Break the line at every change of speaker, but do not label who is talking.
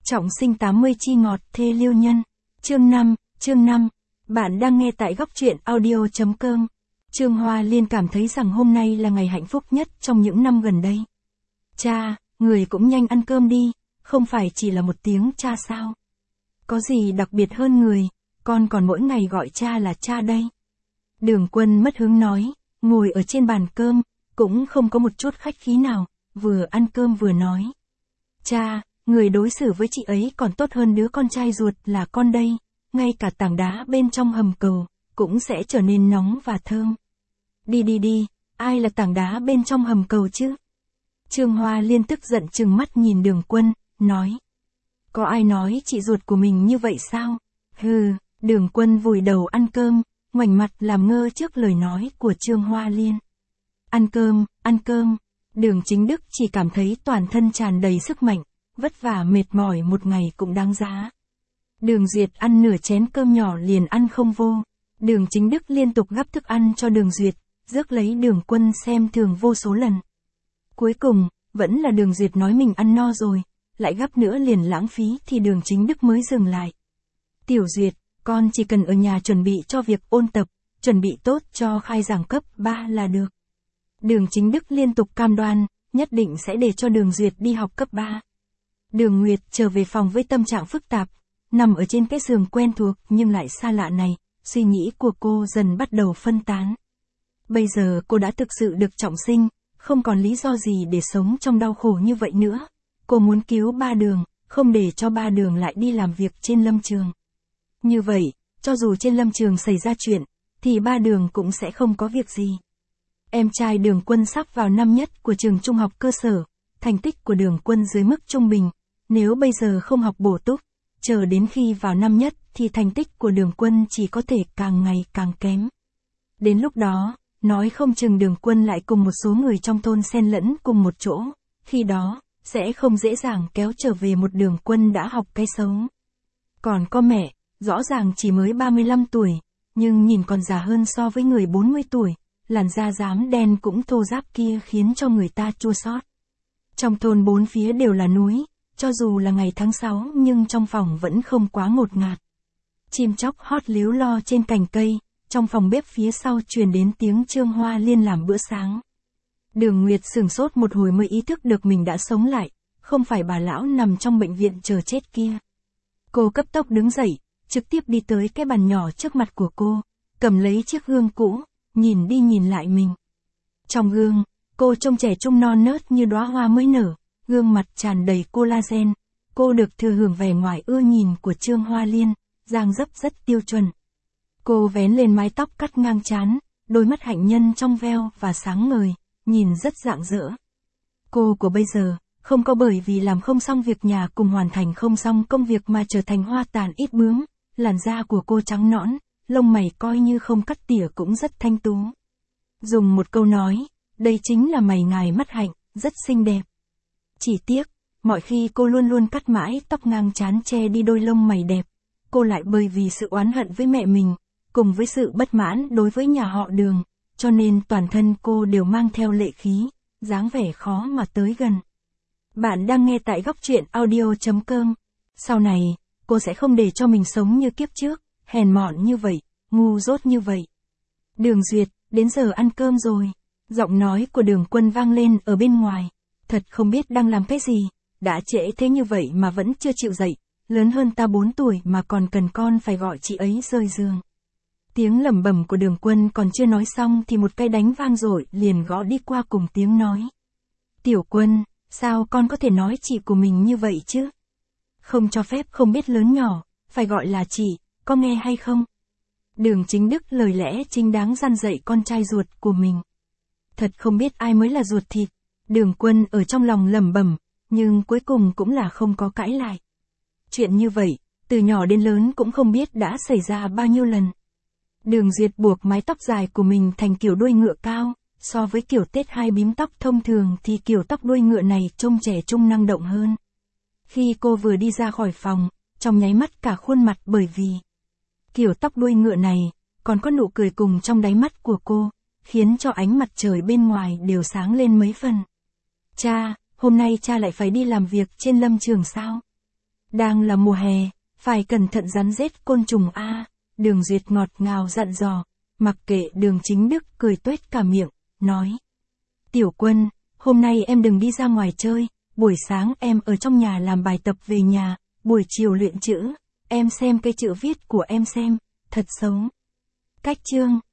Trọng sinh 80 chi ngọt thê liêu nhân. Chương 5, bạn đang nghe tại góc truyện audio.com. Trương Hoa Liên cảm thấy rằng hôm nay là ngày hạnh phúc nhất trong những năm gần đây. Cha, người cũng nhanh ăn cơm đi, không phải chỉ là một tiếng cha sao? Có gì đặc biệt hơn người, con còn mỗi ngày gọi cha là cha đây. Đường Quân mất hứng nói, ngồi ở trên bàn cơm, cũng không có một chút khách khí nào, vừa ăn cơm vừa nói. Cha, người đối xử với chị ấy còn tốt hơn đứa con trai ruột là con đây, ngay cả tảng đá bên trong hầm cầu, cũng sẽ trở nên nóng và thơm. Đi, ai là tảng đá bên trong hầm cầu chứ? Trương Hoa Liên tức giận trừng mắt nhìn Đường Quân, nói. Có ai nói chị ruột của mình như vậy sao? Hừ, Đường Quân vùi đầu ăn cơm, ngoảnh mặt làm ngơ trước lời nói của Trương Hoa Liên. Ăn cơm, Đường Chính Đức chỉ cảm thấy toàn thân tràn đầy sức mạnh, vất vả mệt mỏi một ngày cũng đáng giá. Đường Duyệt ăn nửa chén cơm nhỏ liền ăn không vô. Đường Chính Đức liên tục gắp thức ăn cho Đường Duyệt, rước lấy Đường Quân xem thường vô số lần. Cuối cùng, vẫn là Đường Duyệt nói mình ăn no rồi, lại gắp nữa liền lãng phí thì Đường Chính Đức mới dừng lại. Tiểu Duyệt, con chỉ cần ở nhà chuẩn bị cho việc ôn tập, chuẩn bị tốt cho khai giảng cấp 3 là được. Đường Chính Đức liên tục cam đoan, nhất định sẽ để cho Đường Duyệt đi học cấp 3. Đường Nguyệt trở về phòng với tâm trạng phức tạp, nằm ở trên cái giường quen thuộc nhưng lại xa lạ này, suy nghĩ của cô dần bắt đầu phân tán. Bây giờ cô đã thực sự được trọng sinh, không còn lý do gì để sống trong đau khổ như vậy nữa. Cô muốn cứu Ba Đường, không để cho Ba Đường lại đi làm việc trên lâm trường. Như vậy, cho dù trên lâm trường xảy ra chuyện, thì Ba Đường cũng sẽ không có việc gì. Em trai Đường Quân sắp vào năm nhất của trường trung học cơ sở, thành tích của Đường Quân dưới mức trung bình. Nếu bây giờ không học bổ túc, chờ đến khi vào năm nhất thì thành tích của Đường Quân chỉ có thể càng ngày càng kém. Đến lúc đó, nói không chừng Đường Quân lại cùng một số người trong thôn xen lẫn cùng một chỗ, khi đó, sẽ không dễ dàng kéo trở về một Đường Quân đã học cái xấu. Còn có mẹ, rõ ràng chỉ mới 35 tuổi, nhưng nhìn còn già hơn so với người 40 tuổi, làn da rám đen cũng thô ráp kia khiến cho người ta chua xót. Trong thôn bốn phía đều là núi, cho dù là ngày tháng 6 nhưng trong phòng vẫn không quá ngột ngạt. Chim chóc hót líu lo trên cành cây, trong phòng bếp phía sau truyền đến tiếng Trương Hoa Liên làm bữa sáng. Đường Nguyệt sửng sốt một hồi mới ý thức được mình đã sống lại, không phải bà lão nằm trong bệnh viện chờ chết kia. Cô cấp tốc đứng dậy, trực tiếp đi tới cái bàn nhỏ trước mặt của cô, cầm lấy chiếc gương cũ, nhìn đi nhìn lại mình. Trong gương, cô trông trẻ trung non nớt như đóa hoa mới nở, gương mặt tràn đầy collagen. Cô được thừa hưởng vẻ ngoài ưa nhìn của Trương Hoa Liên, dáng dấp rất tiêu chuẩn. Cô vén lên mái tóc cắt ngang trán, đôi mắt hạnh nhân trong veo và sáng ngời, nhìn rất rạng rỡ. Cô của bây giờ, không có bởi vì làm không xong việc nhà cùng hoàn thành không xong công việc mà trở thành hoa tàn ít bướm, làn da của cô trắng nõn, lông mày coi như không cắt tỉa cũng rất thanh tú. Dùng một câu nói, đây chính là mày ngài mắt hạnh, rất xinh đẹp. Chỉ tiếc, mọi khi cô luôn luôn cắt mãi tóc ngang trán che đi đôi lông mày đẹp, cô lại bởi vì sự oán hận với mẹ mình, cùng với sự bất mãn đối với nhà họ Đường, cho nên toàn thân cô đều mang theo lệ khí, dáng vẻ khó mà tới gần. Bạn đang nghe tại góc truyện audio.com. Sau này, cô sẽ không để cho mình sống như kiếp trước, hèn mọn như vậy, ngu dốt như vậy. Đường Duyệt, đến giờ ăn cơm rồi. Giọng nói của Đường Quân vang lên ở bên ngoài. Thật không biết đang làm cái gì, đã trễ thế như vậy mà vẫn chưa chịu dậy, lớn hơn ta 4 tuổi mà còn cần con phải gọi chị ấy rời giường. Tiếng lẩm bẩm của Đường Quân còn chưa nói xong thì một cái đánh vang dội liền gõ đi qua cùng tiếng nói. Tiểu Quân, sao con có thể nói chị của mình như vậy chứ? Không cho phép không biết lớn nhỏ, phải gọi là chị, có nghe hay không? Đường Chính Đức lời lẽ chính đáng răn dạy con trai ruột của mình. Thật không biết ai mới là ruột thịt. Đường Quân ở trong lòng lẩm bẩm, nhưng cuối cùng cũng là không có cãi lại. Chuyện như vậy, từ nhỏ đến lớn cũng không biết đã xảy ra bao nhiêu lần. Đường Duyệt buộc mái tóc dài của mình thành kiểu đuôi ngựa cao, so với kiểu tết hai bím tóc thông thường thì kiểu tóc đuôi ngựa này trông trẻ trung năng động hơn. Khi cô vừa đi ra khỏi phòng, trong nháy mắt cả khuôn mặt bởi vì kiểu tóc đuôi ngựa này, còn có nụ cười cùng trong đáy mắt của cô, khiến cho ánh mặt trời bên ngoài đều sáng lên mấy phần. Cha, hôm nay cha lại phải đi làm việc trên lâm trường sao? Đang là mùa hè, phải cẩn thận rắn rết côn trùng a. Đường Duyệt ngọt ngào dặn dò, mặc kệ Đường Chính Đức cười tuét cả miệng, nói. Tiểu Quân, hôm nay em đừng đi ra ngoài chơi, buổi sáng em ở trong nhà làm bài tập về nhà, buổi chiều luyện chữ, em xem cái chữ viết của em xem, thật xấu. Cách chương.